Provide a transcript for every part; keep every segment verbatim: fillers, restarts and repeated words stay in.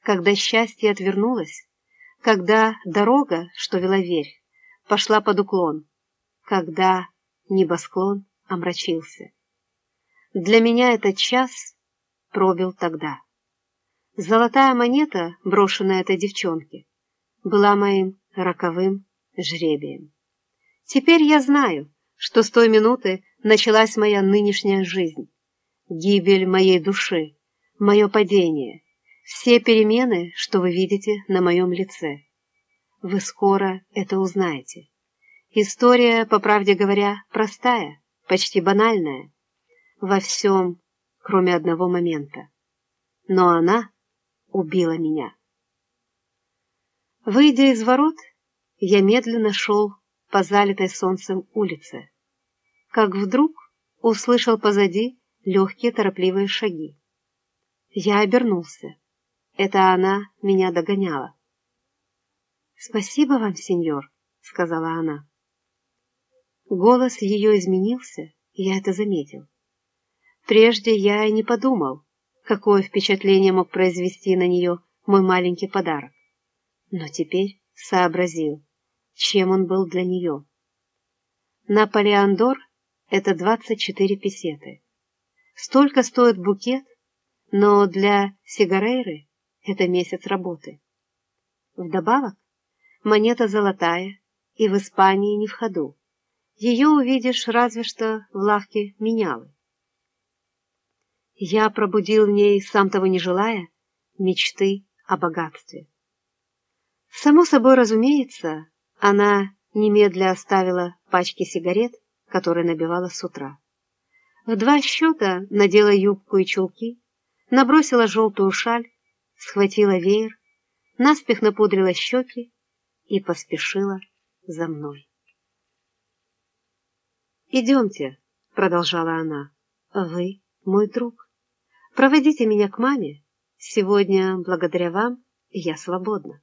когда счастье отвернулось, когда дорога, что вела верь, пошла под уклон, когда небосклон омрачился. Для меня этот час пробил тогда. Золотая монета, брошенная этой девчонке, была моим роковым жребием. Теперь я знаю, что с той минуты началась моя нынешняя жизнь, гибель моей души, мое падение, все перемены, что вы видите на моем лице. Вы скоро это узнаете. История, по правде говоря, простая, почти банальная, во всем, кроме одного момента. Но она убила меня. Выйдя из ворот, я медленно шел по залитой солнцем улице, как вдруг услышал позади легкие торопливые шаги. Я обернулся. Это она меня догоняла. «Спасибо вам, сеньор», — сказала она. Голос ее изменился, я это заметил. Прежде я и не подумал, какое впечатление мог произвести на нее мой маленький подарок. Но теперь сообразил, чем он был для нее. Наполеондор — это двадцать четыре песеты. Столько стоит букет, но для сигарейры это месяц работы. Вдобавок, монета золотая и в Испании не в ходу. Ее увидишь разве что в лавке менялы. Я пробудил в ней, сам того не желая, мечты о богатстве. Само собой разумеется, она немедля оставила пачки сигарет, которые набивала с утра. В два счета надела юбку и чулки, набросила желтую шаль, схватила веер, наспех напудрила щеки и поспешила за мной. «Идемте», — продолжала она, — «вы мой друг. Проводите меня к маме. Сегодня, благодаря вам, я свободна».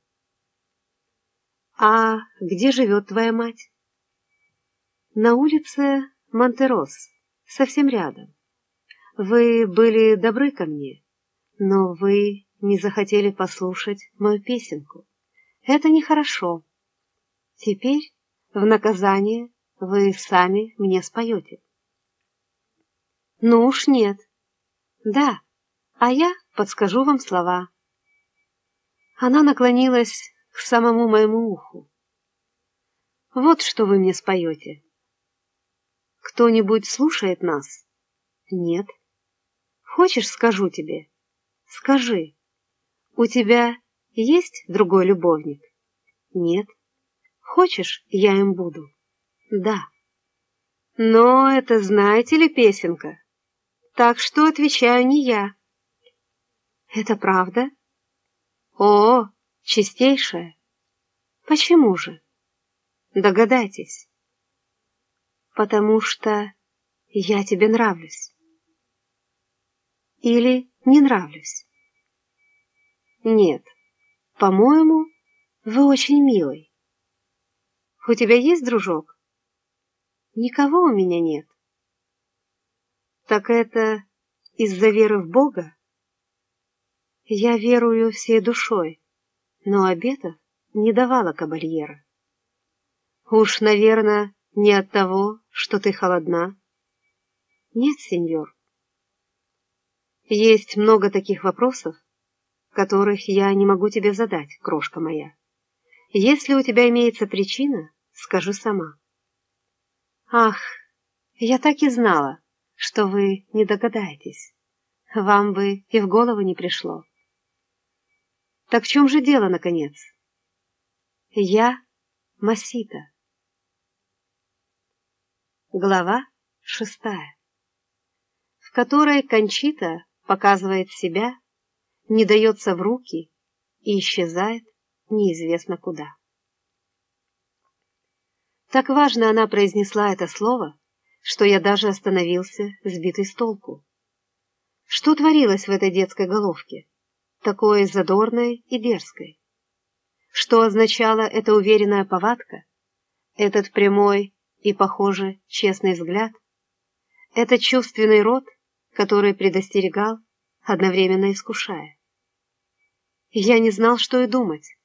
«А где живет твоя мать?» «На улице Монтерос, совсем рядом. Вы были добры ко мне, но вы не захотели послушать мою песенку. Это нехорошо. Теперь, в наказание, вы сами мне споете». «Ну уж нет». «Да, а я подскажу вам слова». Она наклонилась к самому моему уху. «Вот что вы мне споете». «Кто-нибудь слушает нас?» «Нет». «Хочешь, скажу тебе?» «Скажи. У тебя есть другой любовник?» «Нет». «Хочешь, я им буду?» «Да». «Но это, знаете ли, песенка? Так что отвечаю не я». «Это правда?» «О, чистейшая». «Почему же?» «Догадайтесь». «Потому что я тебе нравлюсь». «Или не нравлюсь?» «Нет, по-моему, вы очень милый». «У тебя есть дружок?» «Никого у меня нет». «Так это из-за веры в Бога?» «Я верую всей душой, но обетов не давала кабальера». «Уж, наверное, не от того, что ты холодна?» «Нет, сеньор». «Есть много таких вопросов, которых я не могу тебе задать, крошка моя. Если у тебя имеется причина, скажи сама». «Ах, я так и знала, что вы не догадаетесь. Вам бы и в голову не пришло». «Так в чем же дело, наконец?» «Я Масита». Глава шестая, в которой Кончита показывает себя, не дается в руки и исчезает неизвестно куда. Так важно она произнесла это слово, что я даже остановился, сбитый с толку. Что творилось в этой детской головке, такой задорной и дерзкой? Что означала эта уверенная повадка, этот прямой и, похоже, честный взгляд, этот чувственный рот, который предостерегал, одновременно искушая? Я не знал, что и думать.